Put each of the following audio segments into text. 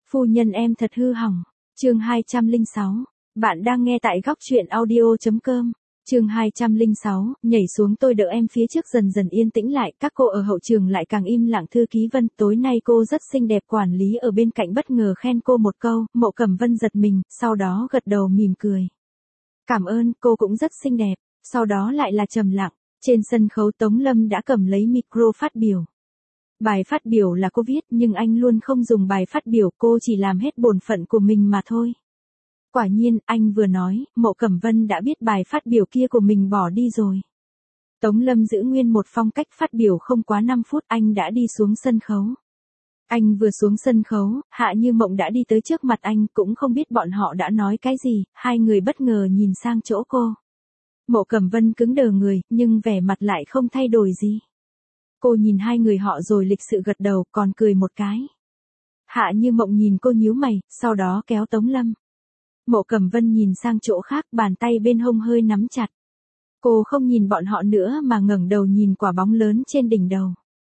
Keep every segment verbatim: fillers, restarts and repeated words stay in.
Phu nhân em thật hư hỏng. Chương hai trăm lẻ sáu. Bạn đang nghe tại góc truyện audio chấm com. Chương hai trăm lẻ sáu, nhảy xuống tôi đỡ em phía trước dần dần yên tĩnh lại, các cô ở hậu trường lại càng im lặng. Thư ký Vân, tối nay cô rất xinh đẹp. Quản lý ở bên cạnh bất ngờ khen cô một câu, Mộ Cẩm Vân giật mình, sau đó gật đầu mỉm cười. Cảm ơn, cô cũng rất xinh đẹp. Sau đó lại là trầm lặng. Trên sân khấu Tống Lâm đã cầm lấy micro phát biểu. Bài phát biểu là cô viết nhưng anh luôn không dùng bài phát biểu, cô chỉ làm hết bổn phận của mình mà thôi. Quả nhiên, anh vừa nói, Mộ Cẩm Vân đã biết bài phát biểu kia của mình bỏ đi rồi. Tống Lâm giữ nguyên một phong cách phát biểu không quá năm phút, anh đã đi xuống sân khấu. Anh vừa xuống sân khấu, Hạ Như Mộng đã đi tới trước mặt anh, cũng không biết bọn họ đã nói cái gì, hai người bất ngờ nhìn sang chỗ cô. Mộ Cẩm Vân cứng đờ người, nhưng vẻ mặt lại không thay đổi gì. Cô nhìn hai người họ rồi lịch sự gật đầu, còn cười một cái. Hạ Như Mộng nhìn cô nhíu mày, sau đó kéo Tống Lâm. Mộ Cẩm Vân nhìn sang chỗ khác, bàn tay bên hông hơi nắm chặt. Cô không nhìn bọn họ nữa mà ngẩng đầu nhìn quả bóng lớn trên đỉnh đầu.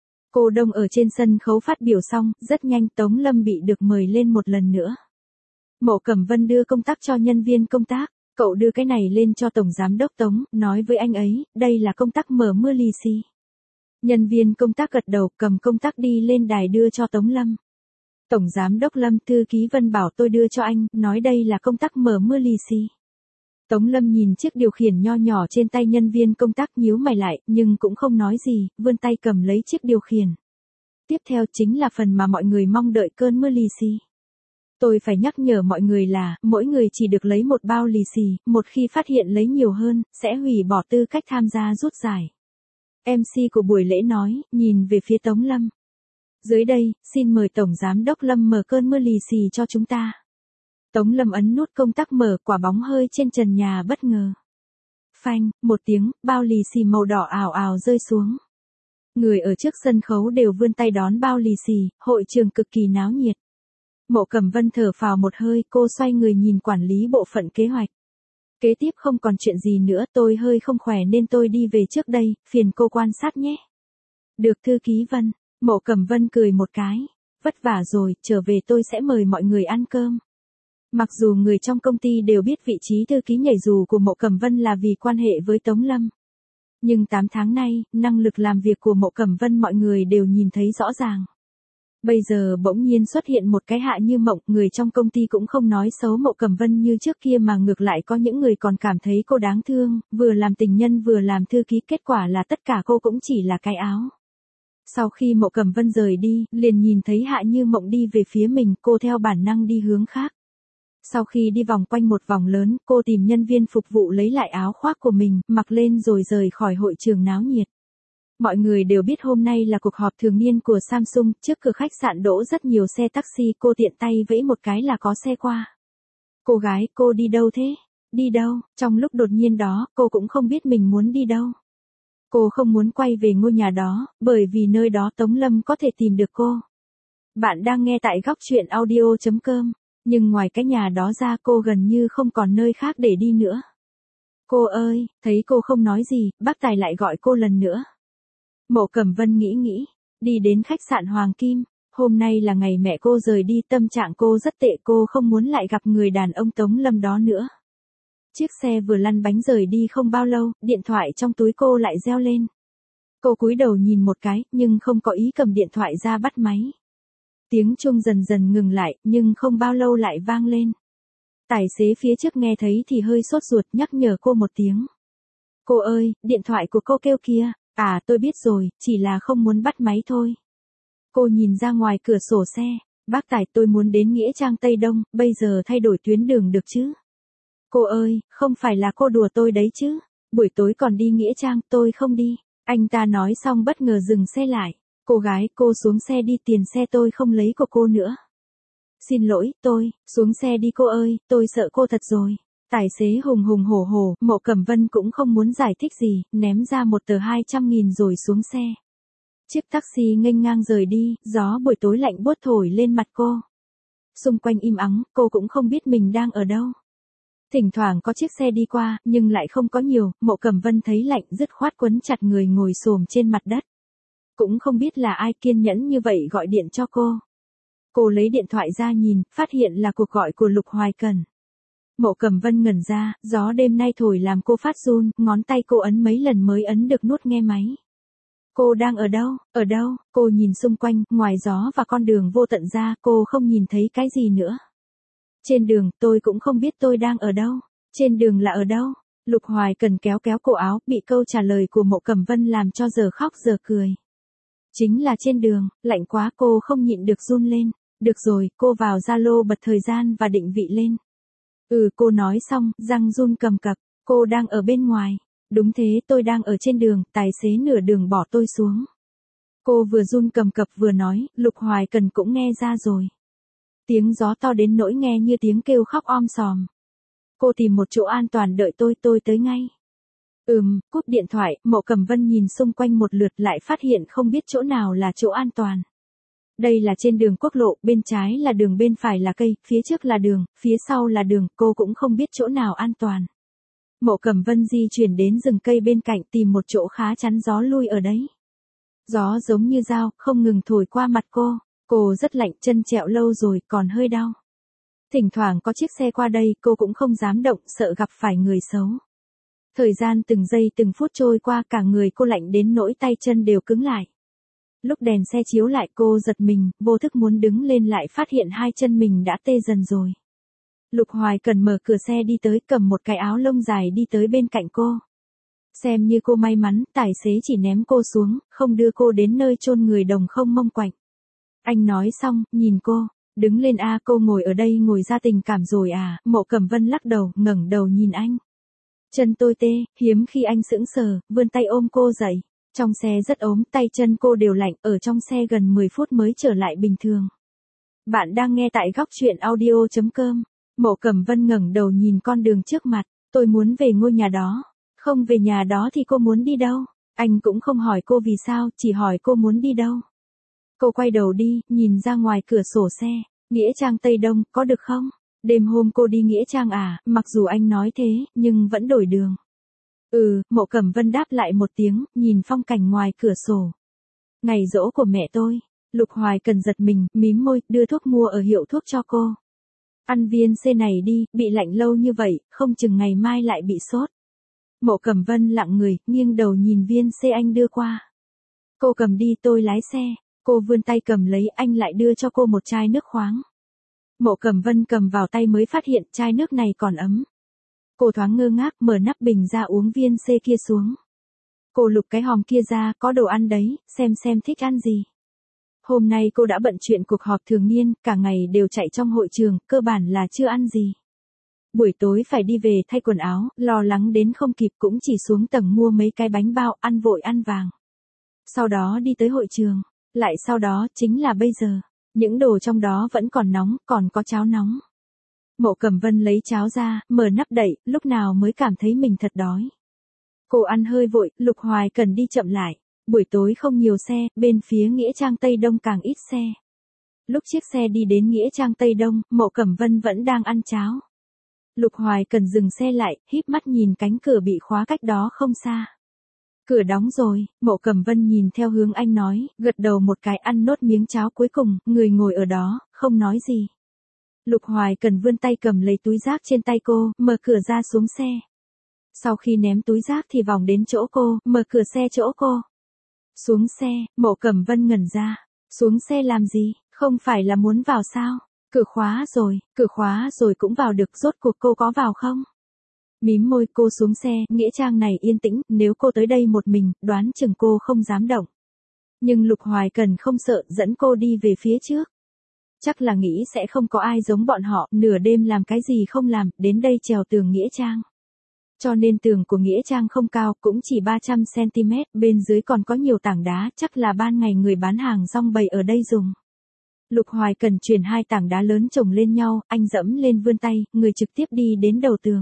Cô đông ở trên sân khấu phát biểu xong, rất nhanh Tống Lâm bị được mời lên một lần nữa. Mộ Cẩm Vân đưa công tác cho nhân viên công tác, cậu đưa cái này lên cho Tổng Giám đốc Tống, nói với anh ấy, đây là công tác mở mưa lì xì. Nhân viên công tác gật đầu, cầm công tác đi lên đài đưa cho Tống Lâm. Tổng Giám đốc Lâm, Thư ký Vân bảo tôi đưa cho anh, nói đây là công tác mở mưa lì xì. Tống Lâm nhìn chiếc điều khiển nho nhỏ trên tay nhân viên công tác nhíu mày lại, nhưng cũng không nói gì, vươn tay cầm lấy chiếc điều khiển. Tiếp theo chính là phần mà mọi người mong đợi, cơn mưa lì xì. Tôi phải nhắc nhở mọi người là, mỗi người chỉ được lấy một bao lì xì, một khi phát hiện lấy nhiều hơn, sẽ hủy bỏ tư cách tham gia rút giải. em xê của buổi lễ nói, nhìn về phía Tống Lâm. Dưới đây, xin mời Tổng Giám đốc Lâm mở cơn mưa lì xì cho chúng ta. Tống Lâm ấn nút công tắc mở, quả bóng hơi trên trần nhà bất ngờ. Phanh, một tiếng, bao lì xì màu đỏ ào ào rơi xuống. Người ở trước sân khấu đều vươn tay đón bao lì xì, hội trường cực kỳ náo nhiệt. Mộ Cẩm Vân thở phào một hơi, cô xoay người nhìn quản lý bộ phận kế hoạch. Kế tiếp không còn chuyện gì nữa, tôi hơi không khỏe nên tôi đi về trước đây, phiền cô quan sát nhé. Được Thư ký Vân. Mộ Cẩm Vân cười một cái. Vất vả rồi, trở về tôi sẽ mời mọi người ăn cơm. Mặc dù người trong công ty đều biết vị trí thư ký nhảy dù của Mộ Cẩm Vân là vì quan hệ với Tống Lâm. Nhưng tám tháng nay, năng lực làm việc của Mộ Cẩm Vân mọi người đều nhìn thấy rõ ràng. Bây giờ bỗng nhiên xuất hiện một cái Hạ Như Mộng, người trong công ty cũng không nói xấu Mộ Cẩm Vân như trước kia mà ngược lại có những người còn cảm thấy cô đáng thương, vừa làm tình nhân vừa làm thư ký, kết quả là tất cả cô cũng chỉ là cái áo. Sau khi Mộ Cẩm Vân rời đi, liền nhìn thấy Hạ Như Mộng đi về phía mình, cô theo bản năng đi hướng khác. Sau khi đi vòng quanh một vòng lớn, cô tìm nhân viên phục vụ lấy lại áo khoác của mình, mặc lên rồi rời khỏi hội trường náo nhiệt. Mọi người đều biết hôm nay là cuộc họp thường niên của Samsung, trước cửa khách sạn đỗ rất nhiều xe taxi, cô tiện tay vẫy một cái là có xe qua. Cô gái, cô đi đâu thế? Đi đâu? Trong lúc đột nhiên đó, cô cũng không biết mình muốn đi đâu. Cô không muốn quay về ngôi nhà đó, bởi vì nơi đó Tống Lâm có thể tìm được cô. Bạn đang nghe tại góc truyện audio chấm com, nhưng ngoài cái nhà đó ra cô gần như không còn nơi khác để đi nữa. Cô ơi, thấy cô không nói gì, bác Tài lại gọi cô lần nữa. Mộ Cẩm Vân nghĩ nghĩ, đi đến khách sạn Hoàng Kim, hôm nay là ngày mẹ cô rời đi, tâm trạng cô rất tệ, cô không muốn lại gặp người đàn ông Tống Lâm đó nữa. Chiếc xe vừa lăn bánh rời đi không bao lâu, điện thoại trong túi cô lại reo lên. Cô cúi đầu nhìn một cái, nhưng không có ý cầm điện thoại ra bắt máy. Tiếng chuông dần dần ngừng lại, nhưng không bao lâu lại vang lên. Tài xế phía trước nghe thấy thì hơi sốt ruột, nhắc nhở cô một tiếng. Cô ơi, điện thoại của cô kêu kìa. À, tôi biết rồi, chỉ là không muốn bắt máy thôi. Cô nhìn ra ngoài cửa sổ xe. Bác Tài, tôi muốn đến Nghĩa Trang Tây Đông, bây giờ thay đổi tuyến đường được chứ? Cô ơi, không phải là cô đùa tôi đấy chứ? Buổi tối còn đi Nghĩa Trang, tôi không đi. Anh ta nói xong bất ngờ dừng xe lại. Cô gái, cô xuống xe đi, tiền xe tôi không lấy của cô nữa. Xin lỗi, tôi, xuống xe đi cô ơi, tôi sợ cô thật rồi. Tài xế hùng hùng hổ hổ, Mộ Cẩm Vân cũng không muốn giải thích gì, ném ra một tờ hai trăm nghìn rồi xuống xe. Chiếc taxi nghênh ngang rời đi, gió buổi tối lạnh buốt thổi lên mặt cô. Xung quanh im ắng, cô cũng không biết mình đang ở đâu. Thỉnh thoảng có chiếc xe đi qua, nhưng lại không có nhiều, Mộ Cẩm Vân thấy lạnh dứt khoát quấn chặt người ngồi xổm trên mặt đất. Cũng không biết là ai kiên nhẫn như vậy gọi điện cho cô. Cô lấy điện thoại ra nhìn, phát hiện là cuộc gọi của Lục Hoài Cần. Mộ Cẩm Vân ngẩn ra, gió đêm nay thổi làm cô phát run, ngón tay cô ấn mấy lần mới ấn được nút nghe máy. Cô đang ở đâu, ở đâu, cô nhìn xung quanh, ngoài gió và con đường vô tận ra, cô không nhìn thấy cái gì nữa. Trên đường, tôi cũng không biết tôi đang ở đâu. Trên đường là ở đâu? Lục Hoài Cần kéo kéo cổ áo, bị câu trả lời của Mộ Cẩm Vân làm cho giờ khóc giờ cười. Chính là trên đường, lạnh quá cô không nhịn được run lên. Được rồi, cô vào Zalo bật thời gian và định vị lên. Ừ, cô nói xong, răng run cầm cập, cô đang ở bên ngoài. Đúng thế, tôi đang ở trên đường, tài xế nửa đường bỏ tôi xuống. Cô vừa run cầm cập vừa nói, Lục Hoài Cần cũng nghe ra rồi. Tiếng gió to đến nỗi nghe như tiếng kêu khóc om sòm. Cô tìm một chỗ an toàn đợi tôi, tôi tới ngay. Ừm, cúp điện thoại, Mộ Cẩm Vân nhìn xung quanh một lượt lại phát hiện không biết chỗ nào là chỗ an toàn. Đây là trên đường quốc lộ, bên trái là đường, bên phải là cây, phía trước là đường, phía sau là đường, cô cũng không biết chỗ nào an toàn. Mộ Cẩm Vân di chuyển đến rừng cây bên cạnh tìm một chỗ khá chắn gió lui ở đấy. Gió giống như dao, không ngừng thổi qua mặt cô, cô rất lạnh, chân trẹo lâu rồi, còn hơi đau. Thỉnh thoảng có chiếc xe qua đây, cô cũng không dám động, sợ gặp phải người xấu. Thời gian từng giây từng phút trôi qua, cả người cô lạnh đến nỗi tay chân đều cứng lại. Lúc đèn xe chiếu lại cô giật mình, vô thức muốn đứng lên lại phát hiện hai chân mình đã tê dần rồi. Lục Hoài Cần mở cửa xe đi tới, cầm một cái áo lông dài đi tới bên cạnh cô. Xem như cô may mắn, tài xế chỉ ném cô xuống, không đưa cô đến nơi chôn người đồng không mông quạnh. Anh nói xong, nhìn cô, đứng lên a, cô ngồi ở đây ngồi ra tình cảm rồi à, Mộ Cẩm Vân lắc đầu, ngẩng đầu nhìn anh. Chân tôi tê, hiếm khi anh sững sờ, vươn tay ôm cô dậy. Trong xe rất ốm, tay chân cô đều lạnh, ở trong xe gần mười phút mới trở lại bình thường. Bạn đang nghe tại góc truyện audio chấm com. Mộ Cẩm Vân ngẩng đầu nhìn con đường trước mặt, tôi muốn về ngôi nhà đó. Không về nhà đó thì cô muốn đi đâu? Anh cũng không hỏi cô vì sao, chỉ hỏi cô muốn đi đâu. Cô quay đầu đi, nhìn ra ngoài cửa sổ xe, Nghĩa Trang Tây Đông, có được không? Đêm hôm cô đi Nghĩa Trang à, mặc dù anh nói thế, nhưng vẫn đổi đường. Ừ, Mộ Cẩm Vân đáp lại một tiếng, nhìn phong cảnh ngoài cửa sổ. Ngày giỗ của mẹ tôi, Lục Hoài Cần giật mình, mím môi, đưa thuốc mua ở hiệu thuốc cho cô. Ăn viên C này đi, bị lạnh lâu như vậy, không chừng ngày mai lại bị sốt. Mộ Cẩm Vân lặng người, nghiêng đầu nhìn viên C anh đưa qua. Cô cầm đi, tôi lái xe. Cô vươn tay cầm lấy, anh lại đưa cho cô một chai nước khoáng. Mộ Cẩm Vân cầm vào tay mới phát hiện chai nước này còn ấm. Cô thoáng ngơ ngác, mở nắp bình ra uống viên C kia xuống. Cô lục cái hòm kia ra, có đồ ăn đấy, xem xem thích ăn gì. Hôm nay cô đã bận chuyện cuộc họp thường niên, cả ngày đều chạy trong hội trường, cơ bản là chưa ăn gì. Buổi tối phải đi về thay quần áo, lo lắng đến không kịp cũng chỉ xuống tầng mua mấy cái bánh bao, ăn vội ăn vàng. Sau đó đi tới hội trường, lại sau đó chính là bây giờ, những đồ trong đó vẫn còn nóng, còn có cháo nóng. Mộ Cẩm Vân lấy cháo ra, mở nắp đậy, lúc nào mới cảm thấy mình thật đói. Cô ăn hơi vội, Lục Hoài Cần đi chậm lại. Buổi tối không nhiều xe, bên phía Nghĩa Trang Tây Đông càng ít xe. Lúc chiếc xe đi đến Nghĩa Trang Tây Đông, Mộ Cẩm Vân vẫn đang ăn cháo. Lục Hoài Cần dừng xe lại, híp mắt nhìn cánh cửa bị khóa cách đó không xa. Cửa đóng rồi, Mộ Cẩm Vân nhìn theo hướng anh nói, gật đầu một cái, ăn nốt miếng cháo cuối cùng, người ngồi ở đó, không nói gì. Lục Hoài Cần vươn tay cầm lấy túi rác trên tay cô, mở cửa ra xuống xe. Sau khi ném túi rác thì vòng đến chỗ cô, mở cửa xe chỗ cô. Xuống xe, Mộ Cẩm Vân ngẩn ra. Xuống xe làm gì, không phải là muốn vào sao? Cửa khóa rồi, cửa khóa rồi cũng vào được, rốt cuộc cô có vào không? Mím môi, cô xuống xe, Nghĩa Trang này yên tĩnh, nếu cô tới đây một mình, đoán chừng cô không dám động. Nhưng Lục Hoài Cần không sợ, dẫn cô đi về phía trước. Chắc là nghĩ sẽ không có ai giống bọn họ, nửa đêm làm cái gì không làm, đến đây trèo tường Nghĩa Trang. Cho nên tường của Nghĩa Trang không cao, cũng chỉ ba trăm xăng ti mét, bên dưới còn có nhiều tảng đá, chắc là ban ngày người bán hàng rong bày ở đây dùng. Lục Hoài Cần chuyển hai tảng đá lớn chồng lên nhau, anh dẫm lên vươn tay, người trực tiếp đi đến đầu tường.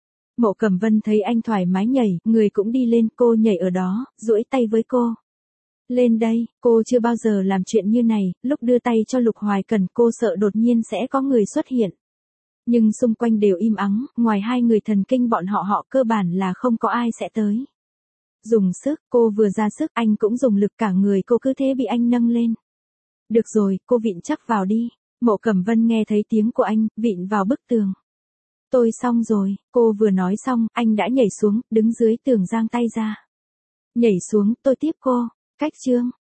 Mộ Cẩm Vân thấy anh thoải mái nhảy, người cũng đi lên, cô nhảy ở đó, duỗi tay với cô. Lên đây, cô chưa bao giờ làm chuyện như này, lúc đưa tay cho Lục Hoài Cần cô sợ đột nhiên sẽ có người xuất hiện. Nhưng xung quanh đều im ắng, ngoài hai người thần kinh bọn họ họ cơ bản là không có ai sẽ tới. Dùng sức, cô vừa ra sức anh cũng dùng lực, cả người cô cứ thế bị anh nâng lên. Được rồi, cô vịn chắc vào đi. Mộ Cẩm Vân nghe thấy tiếng của anh, vịn vào bức tường. Tôi xong rồi, cô vừa nói xong, anh đã nhảy xuống, đứng dưới tường giang tay ra. Nhảy xuống, tôi tiếp cô. Cách chương